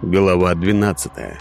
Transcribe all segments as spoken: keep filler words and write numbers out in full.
Глава двенадцатая.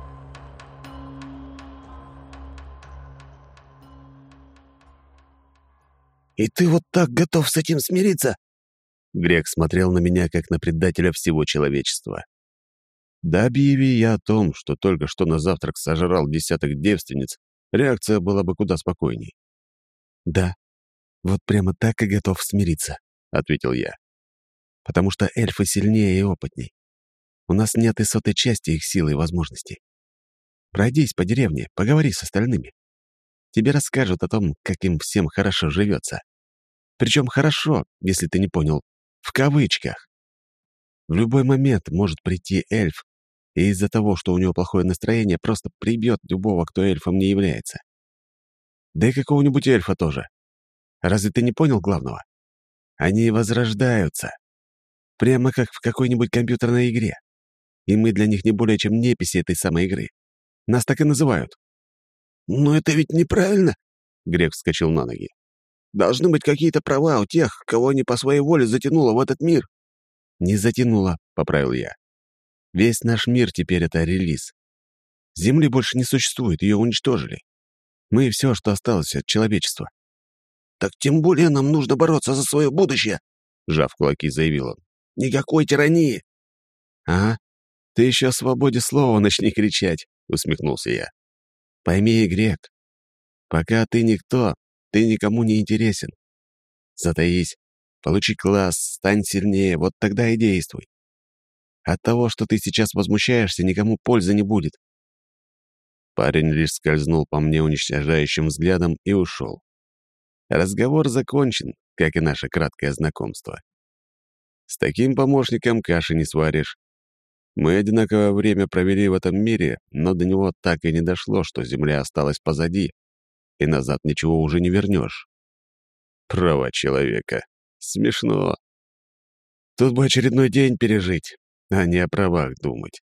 «И ты вот так готов с этим смириться?» Грек смотрел на меня, как на предателя всего человечества. Да объяви я о том, что только что на завтрак сожрал десяток девственниц, реакция была бы куда спокойней. «Да, вот прямо так и готов смириться», — ответил я. «Потому что эльфы сильнее и опытней. У нас нет и сотой части их силы и возможностей. Пройдись по деревне, поговори с остальными. Тебе расскажут о том, как им всем хорошо живется. Причем хорошо, если ты не понял, в кавычках. В любой момент может прийти эльф, и из-за того, что у него плохое настроение, просто прибьет любого, кто эльфом не является. Да и какого-нибудь эльфа тоже. Разве ты не понял главного? Они возрождаются. Прямо как в какой-нибудь компьютерной игре. И мы для них не более чем неписи этой самой игры. Нас так и называют». «Но это ведь неправильно!» — Грек вскочил на ноги. «Должны быть какие-то права у тех, кого не по своей воле затянуло в этот мир». «Не затянуло», — поправил я. «Весь наш мир теперь — это релиз. Земли больше не существует, ее уничтожили. Мы — все, что осталось от человечества». «Так тем более нам нужно бороться за свое будущее», — сжав кулаки, заявил он. «Никакой тирании». «Ага, ты еще о свободе слова начни кричать», — усмехнулся я. «Пойми, Грек, пока ты никто, ты никому не интересен. Затаись, получи класс, стань сильнее, вот тогда и действуй. От того, что ты сейчас возмущаешься, никому пользы не будет». Парень лишь скользнул по мне уничтожающим взглядом и ушел. Разговор закончен, как и наше краткое знакомство. С таким помощником каши не сваришь. Мы одинаковое время провели в этом мире, но до него так и не дошло, что Земля осталась позади, и назад ничего уже не вернешь. Права человека. Смешно. Тут бы очередной день пережить, а не о правах думать.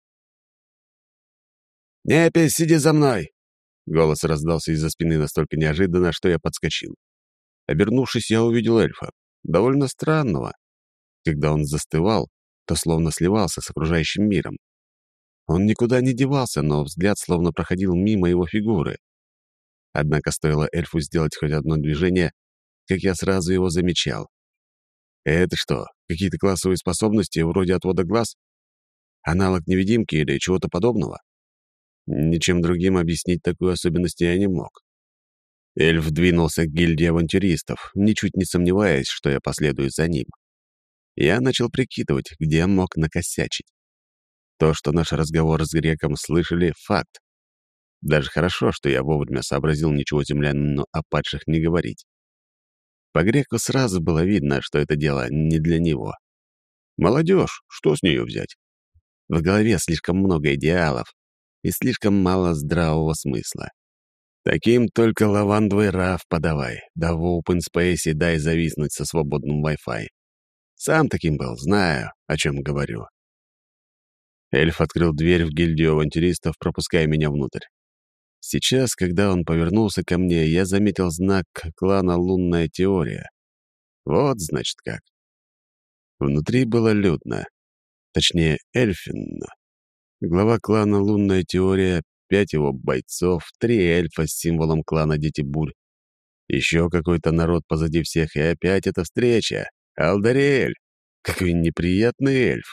«Непись, сиди за мной!» Голос раздался из-за спины настолько неожиданно, что я подскочил. Обернувшись, я увидел эльфа, довольно странного. Когда он застывал, то словно сливался с окружающим миром. Он никуда не девался, но взгляд словно проходил мимо его фигуры. Однако стоило эльфу сделать хоть одно движение, как я сразу его замечал. Это что, какие-то классовые способности вроде отвода глаз? Аналог невидимки или чего-то подобного? Ничем другим объяснить такую особенность я не мог. Эльф двинулся к гильдии авантюристов, ничуть не сомневаясь, что я последую за ним. Я начал прикидывать, где мог накосячить. То, что наш разговор с греком слышали, — факт. Даже хорошо, что я вовремя сообразил ничего землянину о падших не говорить. По греку сразу было видно, что это дело не для него. Молодежь, что с нее взять? В голове слишком много идеалов и слишком мало здравого смысла. Таким только лавандовый раф подавай, да в open space дай зависнуть со свободным Wi-Fi. Сам таким был, знаю, о чем говорю. Эльф открыл дверь в гильдию авантюристов, пропуская меня внутрь. Сейчас, когда он повернулся ко мне, я заметил знак клана «Лунная теория». Вот, значит, как. Внутри было людно. Точнее, эльфинно. Глава клана «Лунная теория», пять его бойцов, три эльфа с символом клана «Дети Бурь». Еще какой-то народ позади всех, и опять эта встреча. Алдариэль! Какой неприятный эльф!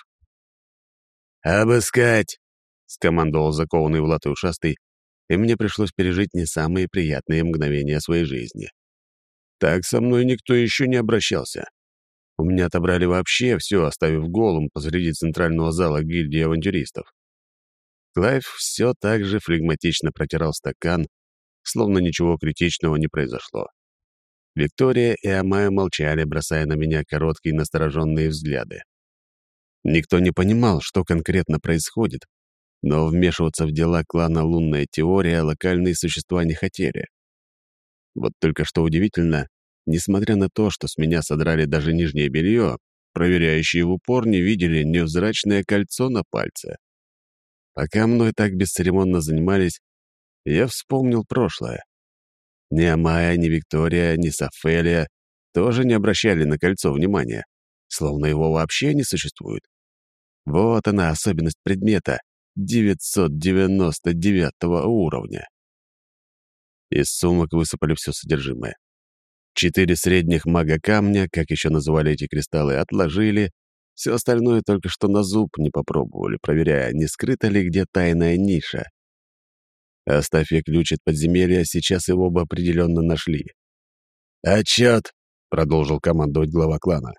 «Обыскать!» — скомандовал закованный в латы ушастый, и мне пришлось пережить не самые приятные мгновения своей жизни. Так со мной никто еще не обращался. У меня отобрали вообще все, оставив голым посреди центрального зала гильдии авантюристов. Клайв все так же флегматично протирал стакан, словно ничего критичного не произошло. Виктория и Амая молчали, бросая на меня короткие настороженные взгляды. Никто не понимал, что конкретно происходит, но вмешиваться в дела клана «Лунная теория» локальные существа не хотели. Вот только что удивительно, несмотря на то, что с меня содрали даже нижнее белье, проверяющие в упор не видели невзрачное кольцо на пальце. Пока мной так бесцеремонно занимались, я вспомнил прошлое. Ни Амая, ни Виктория, ни Сафелия тоже не обращали на кольцо внимания, словно его вообще не существует. Вот она, особенность предмета, девятьсот девяносто девятого уровня. Из сумок высыпали все содержимое. Четыре средних мага-камня, как еще называли эти кристаллы, отложили. Все остальное только что на зуб не попробовали, проверяя, не скрыта ли где тайная ниша. Оставь я ключ от подземелья, сейчас его бы определенно нашли. «Отчет!» — продолжил командовать глава клана.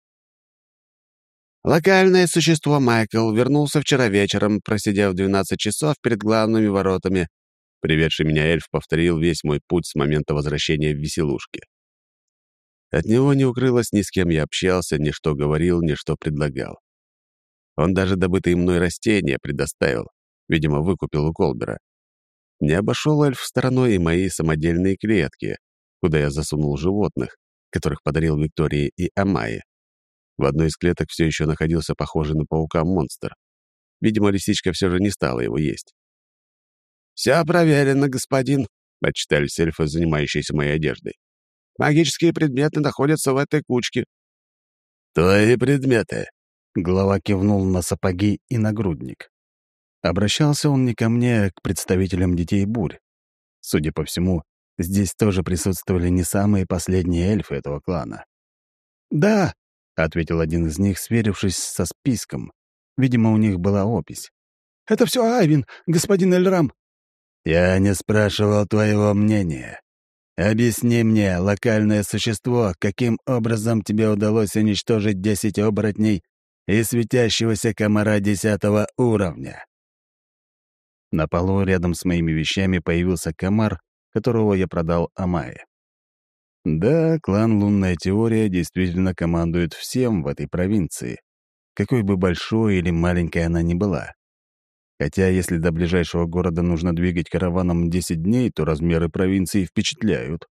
Локальное существо Майкл вернулся вчера вечером, просидев двенадцать часов перед главными воротами. Приведший меня эльф повторил весь мой путь с момента возвращения в веселушки. От него не укрылось, ни с кем я общался, ни что говорил, ни что предлагал. Он даже добытые мной растения предоставил, видимо, выкупил у Колбера. Не обошел эльф стороной и мои самодельные клетки, куда я засунул животных, которых подарил Виктории и Амайе. В одной из клеток все еще находился похожий на паука монстр. Видимо, лисичка все же не стала его есть. «Все проверено, господин», — отчитались эльфы, занимающиеся моей одеждой. «Магические предметы находятся в этой кучке». «Твои предметы», — глава кивнул на сапоги и нагрудник. Обращался он не ко мне, а к представителям детей бурь. Судя по всему, здесь тоже присутствовали не самые последние эльфы этого клана. «Да», — ответил один из них, сверившись со списком. Видимо, у них была опись. «Это все Айвин, господин Эльрам». «Я не спрашивал твоего мнения. Объясни мне, локальное существо, каким образом тебе удалось уничтожить десять оборотней и светящегося комара десятого уровня?» На полу рядом с моими вещами появился комар, которого я продал Амае. Да, клан «Лунная теория» действительно командует всем в этой провинции, какой бы большой или маленькой она ни была. Хотя если до ближайшего города нужно двигать караваном десять дней, то размеры провинции впечатляют.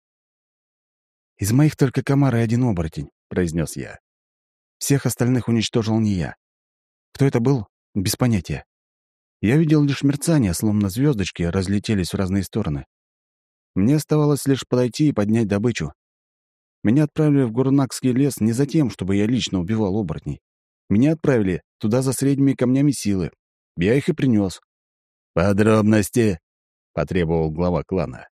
«Из моих только комар и один оборотень», — произнес я. «Всех остальных уничтожил не я. Кто это был? Без понятия. Я видел лишь мерцание, словно звездочки разлетелись в разные стороны. Мне оставалось лишь подойти и поднять добычу. Меня отправили в Гурнакский лес не за тем, чтобы я лично убивал оборотней. Меня отправили туда за средними камнями силы. Я их и принес. «Подробности!» — потребовал глава клана.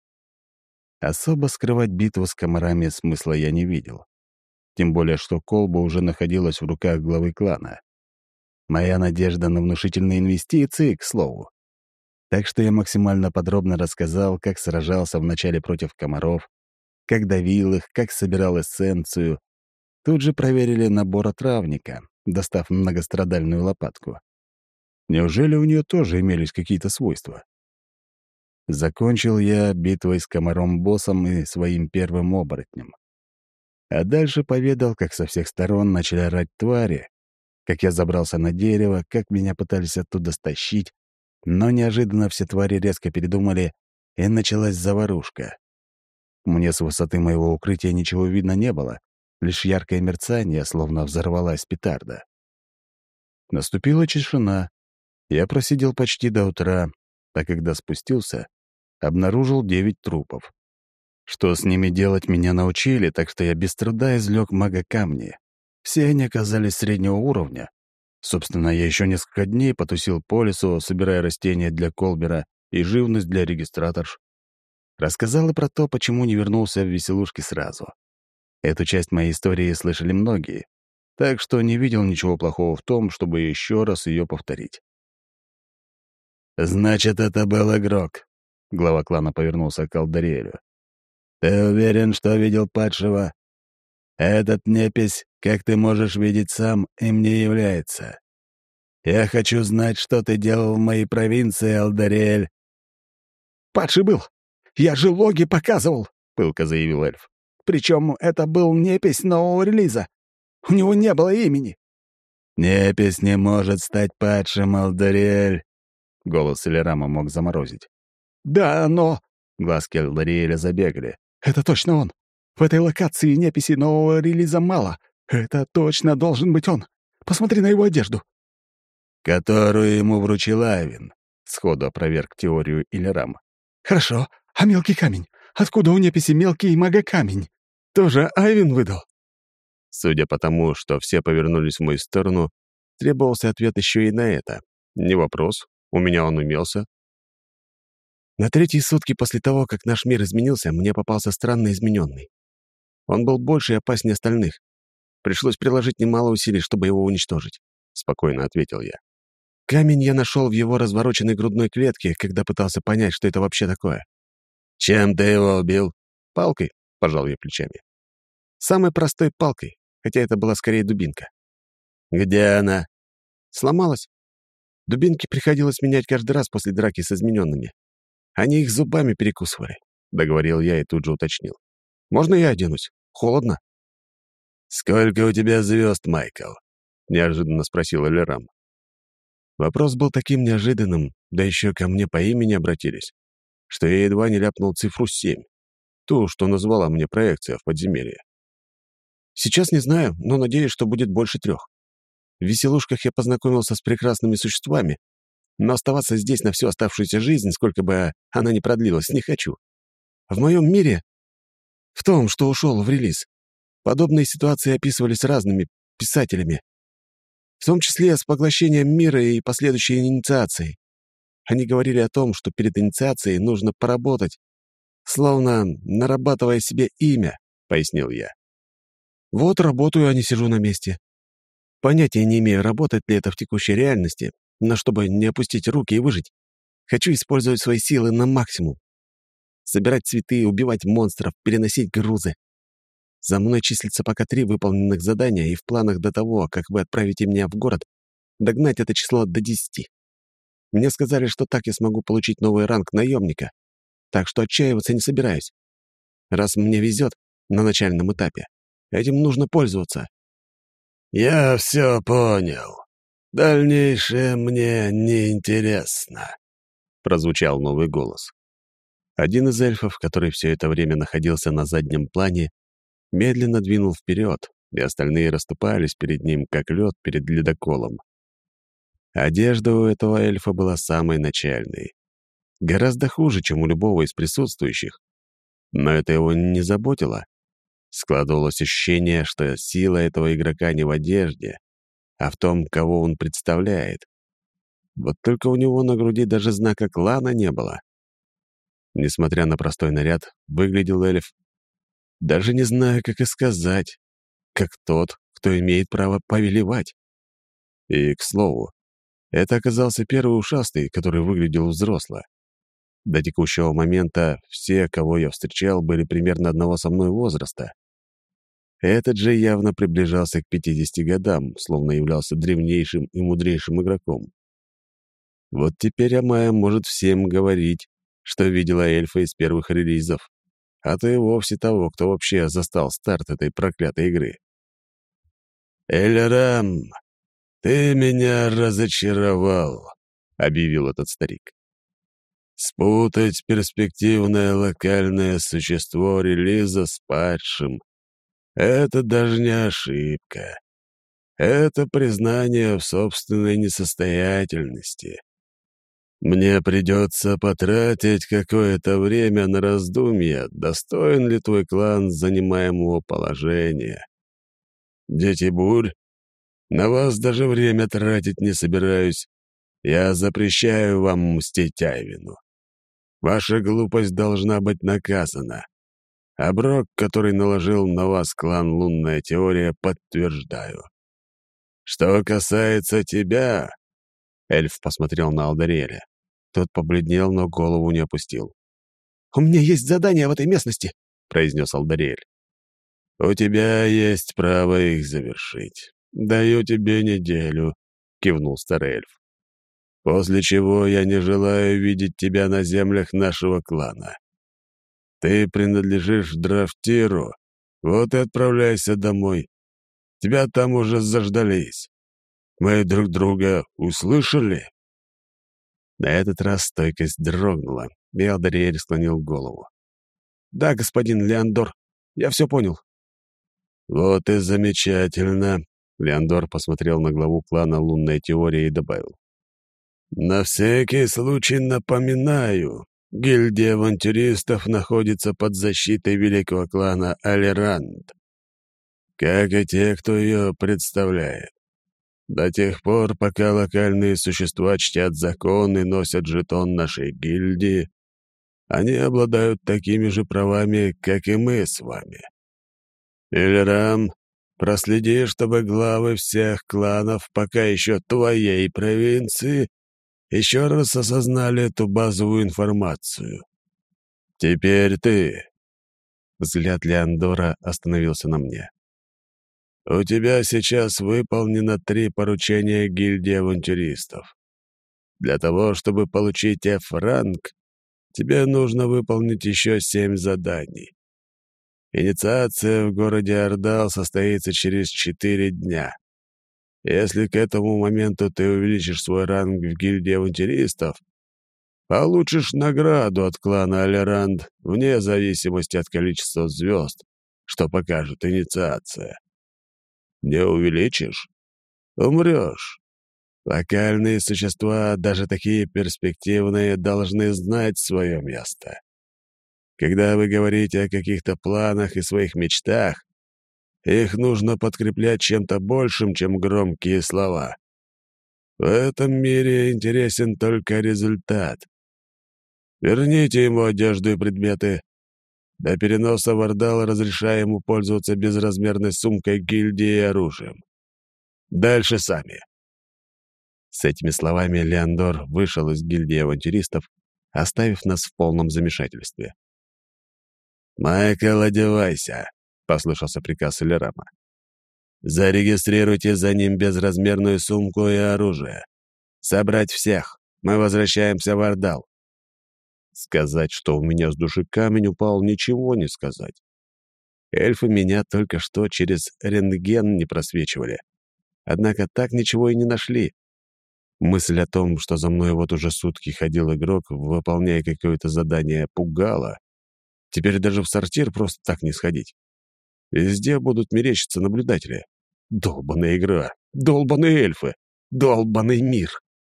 Особо скрывать битву с комарами смысла я не видел. Тем более, что колба уже находилась в руках главы клана. Моя надежда на внушительные инвестиции, к слову. Так что я максимально подробно рассказал, как сражался вначале против комаров, как давил их, как собирал эссенцию. Тут же проверили набор отравника, достав многострадальную лопатку. Неужели у нее тоже имелись какие-то свойства? Закончил я битвой с комаром-боссом и своим первым оборотнем. А дальше поведал, как со всех сторон начали орать твари, как я забрался на дерево, как меня пытались оттуда стащить, но неожиданно все твари резко передумали, и началась заварушка. Мне с высоты моего укрытия ничего видно не было, лишь яркое мерцание, словно взорвалась петарда. Наступила тишина. Я просидел почти до утра, а когда спустился, обнаружил девять трупов. Что с ними делать, меня научили, так что я без труда извлек мага-камни. Все они оказались среднего уровня. Собственно, я еще несколько дней потусил по лесу, собирая растения для Колбера и живность для регистраторш. Рассказал и про то, почему не вернулся в веселушки сразу. Эту часть моей истории слышали многие, так что не видел ничего плохого в том, чтобы еще раз ее повторить. «Значит, это был игрок», — глава клана повернулся к Алдариэлю. «Ты уверен, что видел падшего? Этот непись, как ты можешь видеть сам, им не является. Я хочу знать, что ты делал в моей провинции, Алдариэль». «Падший был. Я же логи показывал», — пылко заявил эльф. «Причем это был непись нового релиза. У него не было имени». «Непись не может стать падшим, Алдариэль», — голос Элирама мог заморозить. «Да, но...» — глазки Алдариэля забегали. «Это точно он. В этой локации неписи нового релиза мало. Это точно должен быть он. Посмотри на его одежду». «Которую ему вручил Айвин», — сходу опроверг теорию Элирам. «Хорошо. А мелкий камень? Откуда у неписи мелкий мага-камень? Тоже Айвин выдал?» Судя по тому, что все повернулись в мою сторону, требовался ответ еще и на это. Не вопрос. У меня он имелся. На третьи сутки после того, как наш мир изменился, мне попался странно измененный. Он был больше и опаснее остальных. Пришлось приложить немало усилий, чтобы его уничтожить», — спокойно ответил я. «Камень я нашел в его развороченной грудной клетке, когда пытался понять, что это вообще такое». «Чем ты его убил?» «Палкой», — пожал я плечами. «Самой простой палкой, хотя это была скорее дубинка». «Где она?» «Сломалась. Дубинки приходилось менять каждый раз после драки с измененными. Они их зубами перекусывали», — договорил я и тут же уточнил. «Можно я оденусь? Холодно». «Сколько у тебя звезд, Майкл?» — неожиданно спросил Элерам. Вопрос был таким неожиданным, да еще ко мне по имени обратились, что я едва не ляпнул цифру семь, ту, что назвала мне проекция в подземелье. Сейчас не знаю, но надеюсь, что будет больше трех. В веселушках я познакомился с прекрасными существами, но оставаться здесь на всю оставшуюся жизнь, сколько бы она ни продлилась, не хочу. В моем мире, в том, что ушел в релиз, подобные ситуации описывались разными писателями, в том числе с поглощением мира и последующей инициацией. Они говорили о том, что перед инициацией нужно поработать, словно нарабатывая себе имя, — пояснил я. Вот работаю, а не сижу на месте. Понятия не имею, работает ли это в текущей реальности, но чтобы не опустить руки и выжить, хочу использовать свои силы на максимум. Собирать цветы, убивать монстров, переносить грузы. За мной числится пока три выполненных задания, и в планах до того, как вы отправите меня в город, догнать это число до десяти. Мне сказали, что так я смогу получить новый ранг наемника, так что отчаиваться не собираюсь. Раз мне везет на начальном этапе, этим нужно пользоваться. «Я все понял. Дальнейшее мне не интересно», — прозвучал новый голос. Один из эльфов, который все это время находился на заднем плане, медленно двинул вперед, и остальные расступались перед ним, как лед перед ледоколом. Одежда у этого эльфа была самой начальной. Гораздо хуже, чем у любого из присутствующих. Но это его не заботило. Складывалось ощущение, что сила этого игрока не в одежде, а в том, кого он представляет. Вот только у него на груди даже знака клана не было. Несмотря на простой наряд, выглядел эльф, даже не знаю, как и сказать, как тот, кто имеет право повелевать. И, к слову, это оказался первый ушастый, который выглядел взросло. До текущего момента все, кого я встречал, были примерно одного со мной возраста. Этот же явно приближался к пятидесяти годам, словно являлся древнейшим и мудрейшим игроком. Вот теперь Амая может всем говорить, что видела эльфа из первых релизов, а то и вовсе того, кто вообще застал старт этой проклятой игры. «Элерам, ты меня разочаровал», — объявил этот старик. «Спутать перспективное локальное существо релиза с падшим — это даже не ошибка. Это признание в собственной несостоятельности. Мне придется потратить какое-то время на раздумья, достоин ли твой клан занимаемого положения. Дети бурь, на вас даже время тратить не собираюсь. Я запрещаю вам мстить Айвину. Ваша глупость должна быть наказана. Оброк, который наложил на вас клан «Лунная теория», подтверждаю. Что касается тебя...» Эльф посмотрел на Алдариэля. Тот побледнел, но голову не опустил. «У меня есть задание в этой местности», — произнес Алдариэль. «У тебя есть право их завершить. Даю тебе неделю», — кивнул старый эльф. «После чего я не желаю видеть тебя на землях нашего клана. Ты принадлежишь Драфтиру, вот и отправляйся домой. Тебя там уже заждались. Мы друг друга услышали?» На этот раз стойкость дрогнула, и Алдариэль склонил голову. «Да, господин Леандор, я все понял». «Вот и замечательно», — Леандор посмотрел на главу клана «Лунная теория» и добавил. «На всякий случай напоминаю, гильдия авантюристов находится под защитой великого клана Алеранд, как и те, кто ее представляет. До тех пор, пока локальные существа чтят закон и носят жетон нашей гильдии, они обладают такими же правами, как и мы с вами. Ильрам, проследи, чтобы главы всех кланов, пока еще твоей провинции, еще раз осознали эту базовую информацию. Теперь ты. Взгляд Леандора остановился на мне. У тебя сейчас выполнено три поручения гильдии авантюристов. Для того, чтобы получить F-ранг, тебе нужно выполнить еще семь заданий. Инициация в городе Ордал состоится через четыре дня. Если к этому моменту ты увеличишь свой ранг в гильдии авантюристов, получишь награду от клана Алеранд вне зависимости от количества звезд, что покажет инициация. Не увеличишь — умрешь. Локальные существа, даже такие перспективные, должны знать свое место. Когда вы говорите о каких-то планах и своих мечтах, их нужно подкреплять чем-то большим, чем громкие слова. В этом мире интересен только результат. Верните ему одежду и предметы. До переноса в Ордал разрешаем ему пользоваться безразмерной сумкой гильдии и оружием. Дальше сами. С этими словами Леандор вышел из гильдии авантюристов, оставив нас в полном замешательстве. «Майкл, одевайся», — послышался приказ Элерама. «Зарегистрируйте за ним безразмерную сумку и оружие. Собрать всех. Мы возвращаемся в Ордал». Сказать, что у меня с души камень упал, ничего не сказать. Эльфы меня только что через рентген не просвечивали. Однако так ничего и не нашли. Мысль о том, что за мной вот уже сутки ходил игрок, выполняя какое-то задание, пугала. Теперь даже в сортир просто так не сходить. Везде будут мерещиться наблюдатели. Долбаная игра, долбаные эльфы, долбаный мир.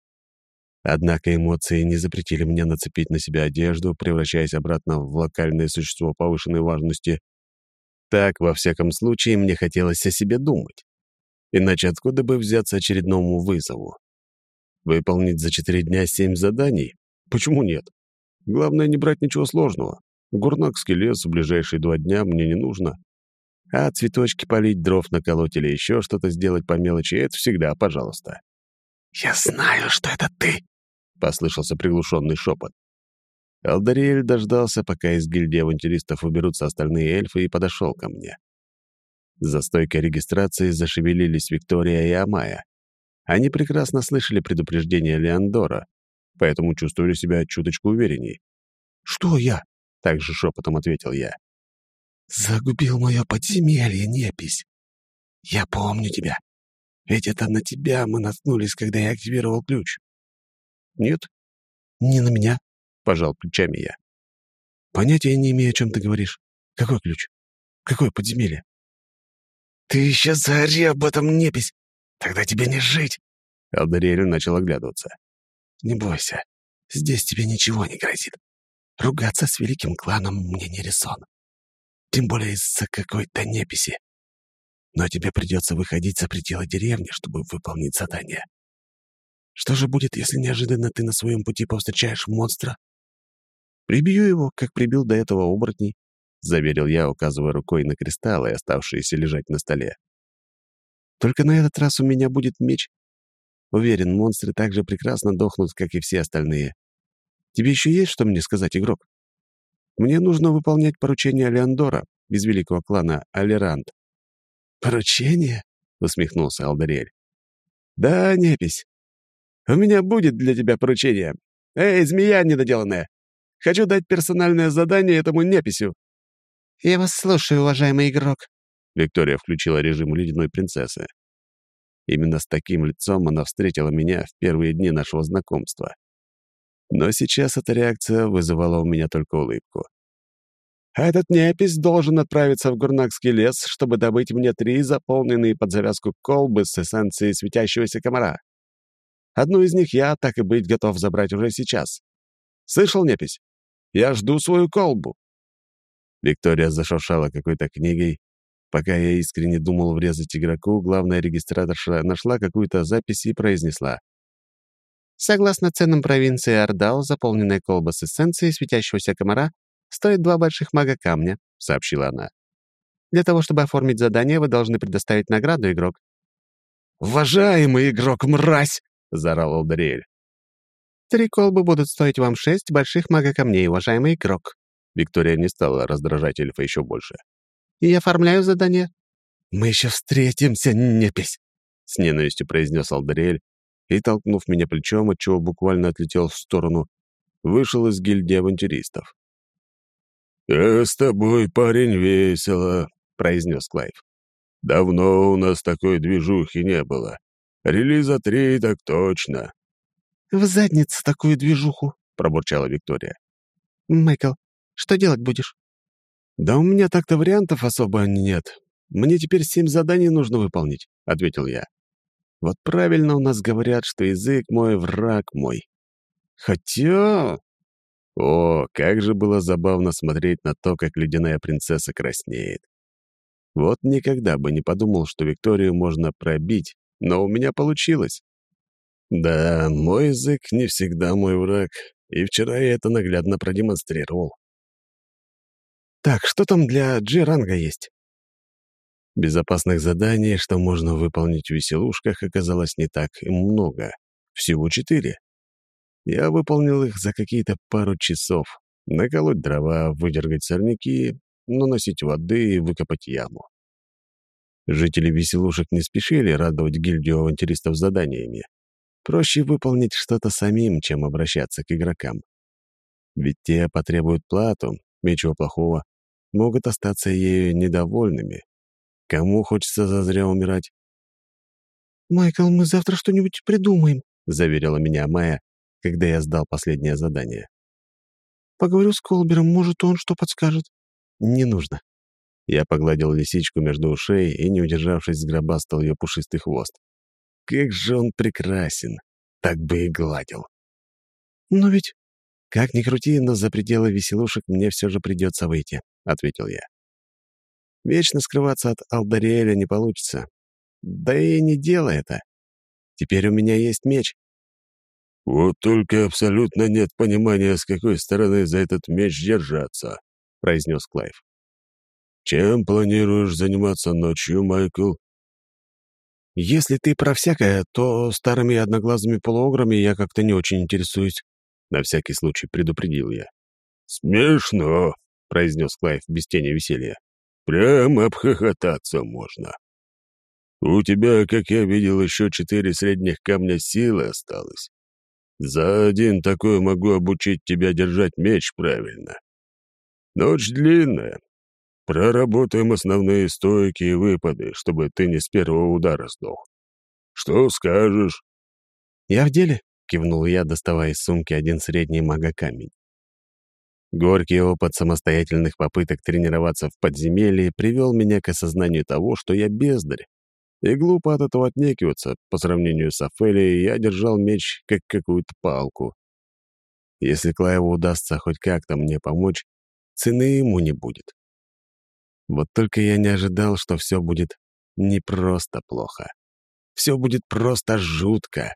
Однако эмоции не запретили мне нацепить на себя одежду, превращаясь обратно в локальное существо повышенной важности. Так, во всяком случае, мне хотелось о себе думать. Иначе откуда бы взяться очередному вызову? Выполнить за четыре дня семь заданий? Почему нет? Главное, не брать ничего сложного. Гурнакский лес в ближайшие два дня мне не нужно. А цветочки полить, дров наколоть или еще что-то сделать по мелочи — это всегда пожалуйста. «Я знаю, что это ты!» — послышался приглушенный шепот. Алдариэль дождался, пока из гильдии авантюристов уберутся остальные эльфы, и подошел ко мне. За стойкой регистрации зашевелились Виктория и Амая. Они прекрасно слышали предупреждение Леандора, поэтому чувствовали себя чуточку уверенней. «Что я?» — также шепотом ответил я. «Загубил мое подземелье, непись. Я помню тебя. Ведь это на тебя мы наткнулись, когда я активировал ключ». «Нет, не на меня», — пожал плечами я. «Понятия не имею, о чем ты говоришь. Какой ключ? Какое подземелье?» «Ты еще заори об этом, непись. Тогда тебе не жить». Алдариэль начал оглядываться. «Не бойся, здесь тебе ничего не грозит. Ругаться с великим кланом мне не резон. Тем более из-за какой-то неписи. Но тебе придется выходить за пределы деревни, чтобы выполнить задание. Что же будет, если неожиданно ты на своем пути повстречаешь монстра?» «Прибью его, как прибил до этого оборотней», — заверил я, указывая рукой на кристаллы, оставшиеся лежать на столе. «Только на этот раз у меня будет меч. Уверен, монстры так же прекрасно дохнут, как и все остальные. Тебе еще есть что мне сказать, игрок? Мне нужно выполнять поручение Леандора из великого клана Алеранд». «Поручение?» — усмехнулся Алдариэль. «Да, непись. У меня будет для тебя поручение. Эй, змея недоделанная! Хочу дать персональное задание этому неписью». «Я вас слушаю, уважаемый игрок». Виктория включила режим ледяной принцессы. Именно с таким лицом она встретила меня в первые дни нашего знакомства. Но сейчас эта реакция вызывала у меня только улыбку. «Этот непись должен отправиться в Гурнакский лес, чтобы добыть мне три заполненные под завязку колбы с эссенцией светящегося комара. Одну из них я, так и быть, готов забрать уже сейчас. Слышал, непись? Я жду свою колбу». Виктория зашуршала какой-то книгой, Пока я искренне думал врезать игроку, главная регистраторша нашла какую-то запись и произнесла. Согласно ценам провинции Ордал, заполненная колба с эссенцией светящегося комара стоит два больших мага-камня, сообщила она. Для того, чтобы оформить задание, вы должны предоставить награду, игрок. «Уважаемый игрок, мразь!» — заорал Алдариэль. «Три колбы будут стоить вам шесть больших мага-камней, уважаемый игрок». Виктория не стала раздражать эльфа еще больше. «И я оформляю задание». «Мы еще встретимся, непись!» — с ненавистью произнес Алдариэль и, толкнув меня плечом, отчего буквально отлетел в сторону, вышел из гильдии авантюристов. «А с тобой, парень, весело», — произнес Клайв. «Давно у нас такой движухи не было. Релиза три так точно». «В задницу такую движуху», — пробурчала Виктория. «Майкл, что делать будешь?» «Да у меня так-то вариантов особо нет. Мне теперь семь заданий нужно выполнить», — ответил я. «Вот правильно у нас говорят, что язык мой — враг мой. Хотя...» О, как же было забавно смотреть на то, как ледяная принцесса краснеет. Вот никогда бы не подумал, что Викторию можно пробить, но у меня получилось. Да, мой язык не всегда мой враг, и вчера я это наглядно продемонстрировал. Так, что там для Джи-ранга есть? Безопасных заданий, что можно выполнить в веселушках, оказалось не так и много. Всего четыре. Я выполнил их за какие-то пару часов. Наколоть дрова, выдергать сорняки, наносить воды и выкопать яму. Жители веселушек не спешили радовать гильдию авантюристов заданиями. Проще выполнить что-то самим, чем обращаться к игрокам. Ведь те потребуют плату, ничего плохого, могут остаться ею недовольными. Кому хочется зазря умирать? «Майкл, мы завтра что-нибудь придумаем», — заверила меня Майя, когда я сдал последнее задание. «Поговорю с Колбером, может, он что подскажет». «Не нужно». Я погладил лисичку между ушей и, не удержавшись, сгробастал ее пушистый хвост. Как же он прекрасен! Так бы и гладил. «Но ведь...» «Как ни крути, но за пределы веселушек мне все же придется выйти», — ответил я. «Вечно скрываться от Алдариэля не получится. Да и не делай это. Теперь у меня есть меч». «Вот только абсолютно нет понимания, с какой стороны за этот меч держаться», — произнес Клайв. «Чем планируешь заниматься ночью, Майкл?» «Если ты про всякое, то старыми одноглазыми полуограми я как-то не очень интересуюсь», — на всякий случай предупредил я. «Смешно», — произнес Клайв без тени веселья. «Прям обхохотаться можно. У тебя, как я видел, еще четыре средних камня силы осталось. За один такой могу обучить тебя держать меч правильно. Ночь длинная. Проработаем основные стойки и выпады, чтобы ты не с первого удара сдох. Что скажешь?» «Я в деле», — кивнул я, доставая из сумки один средний мага-камень. Горький опыт самостоятельных попыток тренироваться в подземелье привел меня к осознанию того, что я бездарь. И глупо от этого отнекиваться. По сравнению с Офелией я держал меч как какую-то палку. Если Клайву удастся хоть как-то мне помочь, цены ему не будет. Вот только я не ожидал, что все будет не просто плохо. Все будет просто жутко.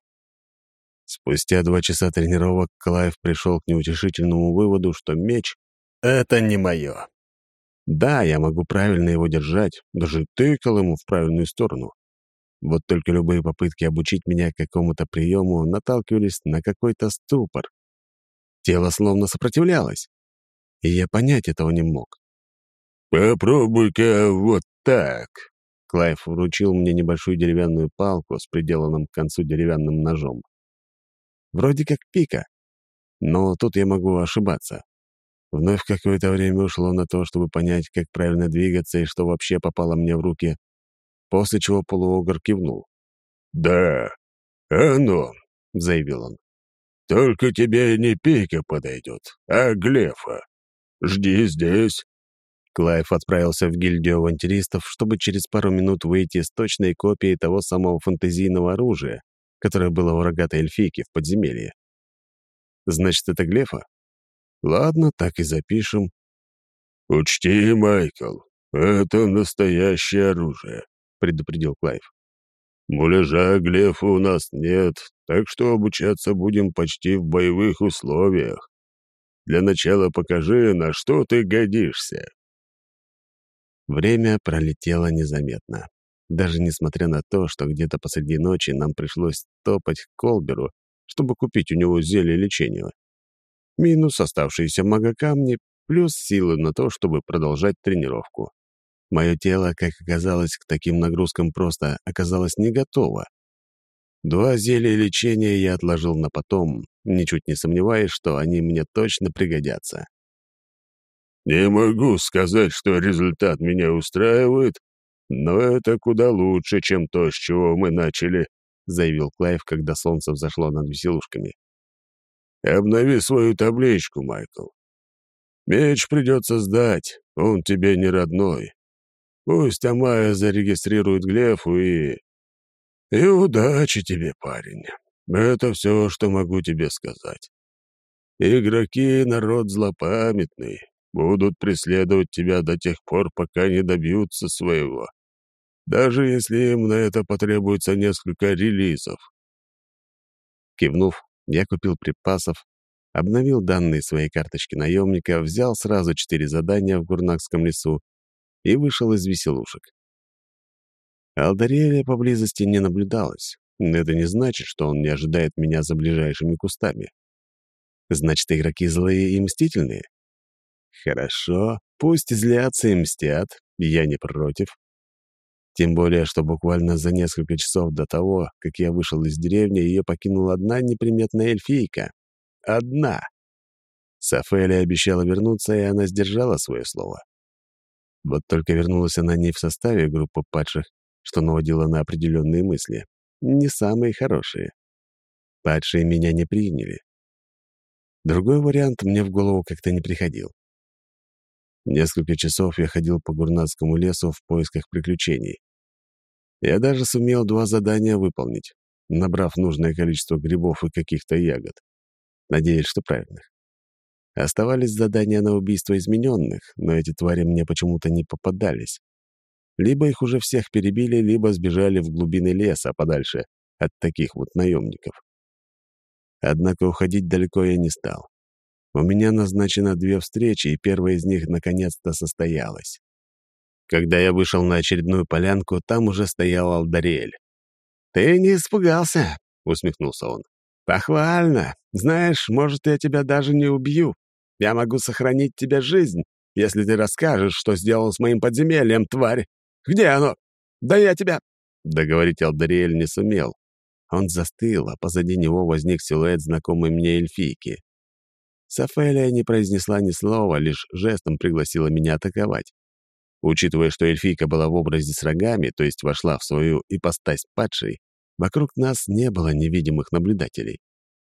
Спустя два часа тренировок Клайв пришел к неутешительному выводу, что меч — это не мое. Да, я могу правильно его держать, даже тыкал ему в правильную сторону. Вот только любые попытки обучить меня какому-то приему наталкивались на какой-то ступор. Тело словно сопротивлялось, и я понять этого не мог. «Попробуй-ка вот так». Клайв вручил мне небольшую деревянную палку с приделанным к концу деревянным ножом. Вроде как пика, но тут я могу ошибаться. Вновь какое-то время ушло на то, чтобы понять, как правильно двигаться и что вообще попало мне в руки, после чего полуогр кивнул. «Да, оно», — заявил он. «Только тебе не пика подойдет, а глефа. Жди здесь». Клайв отправился в гильдию авантюристов, чтобы через пару минут выйти с точной копией того самого фэнтезийного оружия, которое было у рогатой эльфийки в подземелье. Значит, это глефа? Ладно, так и запишем. «Учти, Майкл, «Это настоящее оружие», — предупредил Клайв. «Муляжа глефа у нас нет, так что обучаться будем почти в боевых условиях. Для начала покажи, на что ты годишься». Время пролетело незаметно. Даже несмотря на то, что где-то посреди ночи нам пришлось топать к Колберу, чтобы купить у него зелье лечения. Минус оставшиеся магокамни, плюс силы на то, чтобы продолжать тренировку. Мое тело, как оказалось, к таким нагрузкам просто оказалось не готово. Два зелья лечения я отложил на потом, ничуть не сомневаясь, что они мне точно пригодятся. «Не могу сказать, что результат меня устраивает, но это куда лучше, чем то, с чего мы начали», — заявил Клайв, когда солнце взошло над веселушками. «Обнови свою табличку, Майкл. Меч придется сдать, он тебе не родной. Пусть Амая зарегистрирует глефу и... И удачи тебе, парень. Это все, что могу тебе сказать. Игроки — народ злопамятный, будут преследовать тебя до тех пор, пока не добьются своего, даже если им на это потребуется несколько релизов». Кивнув, я купил припасов, обновил данные своей карточки наемника, взял сразу четыре задания в Гурнакском лесу и вышел из веселушек. Алдариэля поблизости не наблюдалось, но это не значит, что он не ожидает меня за ближайшими кустами. Значит, игроки злые и мстительные? Хорошо, пусть злятся и мстят, я не против. Тем более, что буквально за несколько часов до того, как я вышел из деревни, ее покинула одна неприметная эльфийка. Одна. Сафеля обещала вернуться, и она сдержала свое слово. Вот только вернулась она не в составе группы падших, что наводило на определенные мысли. Не самые хорошие. Падшие меня не приняли. Другой вариант мне в голову как-то не приходил. Несколько часов я ходил по Гурнатскому лесу в поисках приключений. Я даже сумел два задания выполнить, набрав нужное количество грибов и каких-то ягод. Надеюсь, что правильных. Оставались задания на убийство измененных, но эти твари мне почему-то не попадались. Либо их уже всех перебили, либо сбежали в глубины леса подальше от таких вот наемников. Однако уходить далеко я не стал. У меня назначено две встречи, и первая из них наконец-то состоялась. Когда я вышел на очередную полянку, там уже стоял Алдариэль. «Ты не испугался?» — усмехнулся он. «Похвально. Знаешь, может, я тебя даже не убью. Я могу сохранить тебе жизнь, если ты расскажешь, что сделал с моим подземельем, тварь. Где оно? Да я тебя...» Договорить Алдариэль не сумел. Он застыл, а позади него возник силуэт знакомой мне эльфийки. Сафелия не произнесла ни слова, лишь жестом пригласила меня атаковать. Учитывая, что эльфийка была в образе с рогами, то есть вошла в свою ипостась падшей, вокруг нас не было невидимых наблюдателей.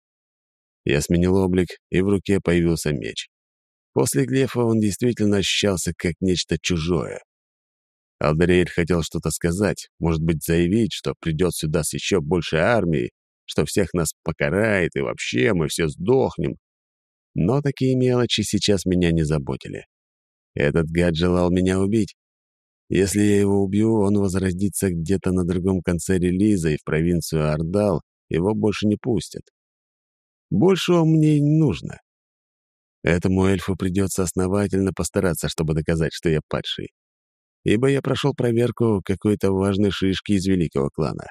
Я сменил облик, и в руке появился меч. После глефа он действительно ощущался как нечто чужое. Алдариэль хотел что-то сказать, может быть, заявить, что придет сюда с еще большей армией, что всех нас покарает, и вообще мы все сдохнем. Но такие мелочи сейчас меня не заботили. Этот гад желал меня убить. Если я его убью, он возродится где-то на другом конце релиза, и в провинцию Ордал его больше не пустят. Большего мне и не нужно. Этому эльфу придется основательно постараться, чтобы доказать, что я падший. Ибо я прошел проверку какой-то важной шишки из великого клана.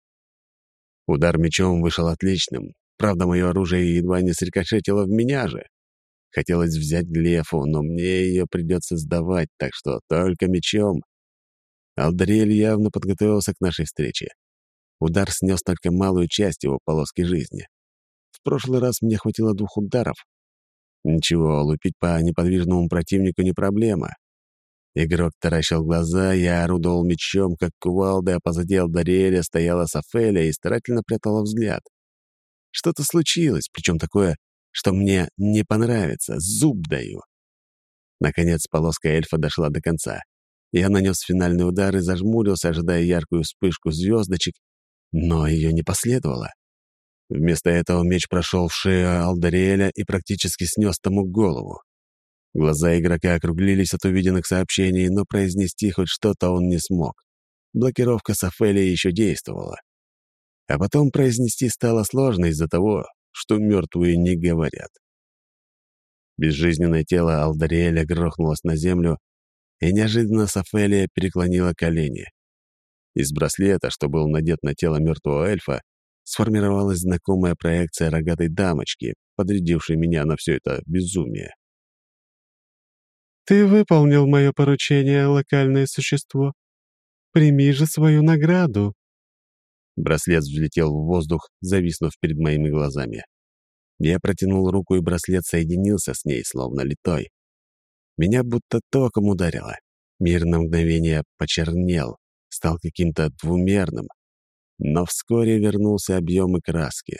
Удар мечом вышел отличным. Правда, мое оружие едва не срикошетило в меня же. Хотелось взять глефу, но мне ее придется сдавать, так что только мечом. Алдариэль явно подготовился к нашей встрече. Удар снес только малую часть его полоски жизни. В прошлый раз мне хватило двух ударов. Ничего, лупить по неподвижному противнику не проблема. Игрок таращил глаза, я орудовал мечом, как кувалда, а позади Алдариэля стояла Сафеля и старательно прятала взгляд. Что-то случилось, причем такое, что мне не понравится, зуб даю. Наконец полоска эльфа дошла до конца. Я нанес финальный удар и зажмурился, ожидая яркую вспышку звездочек, но ее не последовало. Вместо этого меч прошел в шею Алдариэля и практически снес тому голову. Глаза игрока округлились от увиденных сообщений, но произнести хоть что-то он не смог. Блокировка с Офелией еще действовала. А потом произнести стало сложно из-за того, что мертвые не говорят. Безжизненное тело Алдариэля грохнулось на землю, и неожиданно Софелия переклонила колени. Из браслета, что был надет на тело мертвого эльфа, сформировалась знакомая проекция рогатой дамочки, подрядившей меня на все это безумие. «Ты выполнил мое поручение, локальное существо. Прими же свою награду». Браслет взлетел в воздух, зависнув перед моими глазами. Я протянул руку, и браслет соединился с ней, словно литой. Меня будто током ударило. Мир на мгновение почернел, стал каким-то двумерным, но вскоре вернулся объем и краски.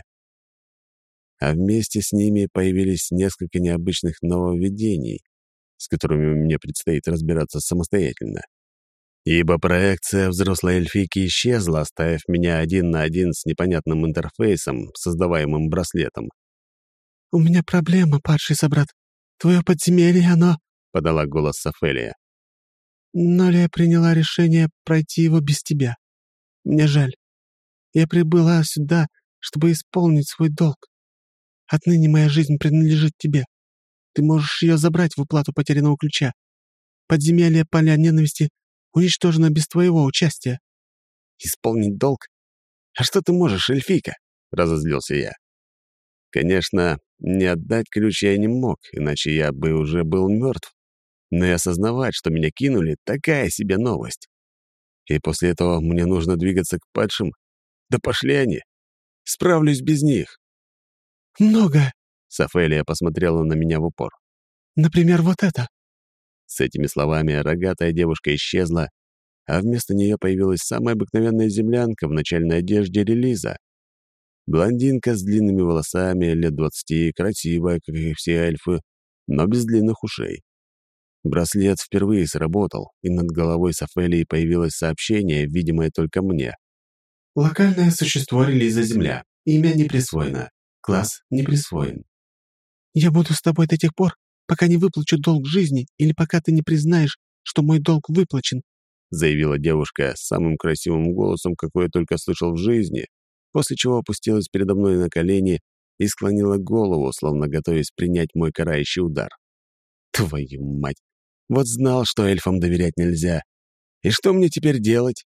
А вместе с ними появились несколько необычных нововведений, с которыми мне предстоит разбираться самостоятельно. Ибо проекция взрослой эльфийки исчезла, оставив меня один на один с непонятным интерфейсом, создаваемым браслетом. «У меня проблема, падший собрат. Твое подземелье, оно...» — подала голос Софелия. «Но я приняла решение пройти его без тебя. Мне жаль. Я прибыла сюда, чтобы исполнить свой долг. Отныне моя жизнь принадлежит тебе. Ты можешь ее забрать в уплату потерянного ключа. Подземелье поля ненависти уничтожено без твоего участия». «Исполнить долг? А что ты можешь, эльфийка?» — разозлился я. Конечно, не отдать ключ я не мог, иначе я бы уже был мертв. Но и осознавать, что меня кинули, такая себе новость. И после этого мне нужно двигаться к падшим. Да пошли они. Справлюсь без них. «Много», — Софелия посмотрела на меня в упор. «Например, вот это». С этими словами рогатая девушка исчезла, а вместо нее появилась самая обыкновенная землянка в начальной одежде релиза. Блондинка с длинными волосами, лет двадцати, красивая, как и все эльфы, но без длинных ушей. Браслет впервые сработал, и над головой Софелии появилось сообщение, видимое только мне. «Локальное существо релиза Земля. Имя не присвоено. Класс не присвоен». «Я буду с тобой до тех пор, пока не выплачу долг жизни или пока ты не признаешь, что мой долг выплачен», заявила девушка с самым красивым голосом, какой я только слышал в жизни, после чего опустилась передо мной на колени и склонила голову, словно готовясь принять мой карающий удар. Твою мать! Вот знал, что эльфам доверять нельзя. И что мне теперь делать?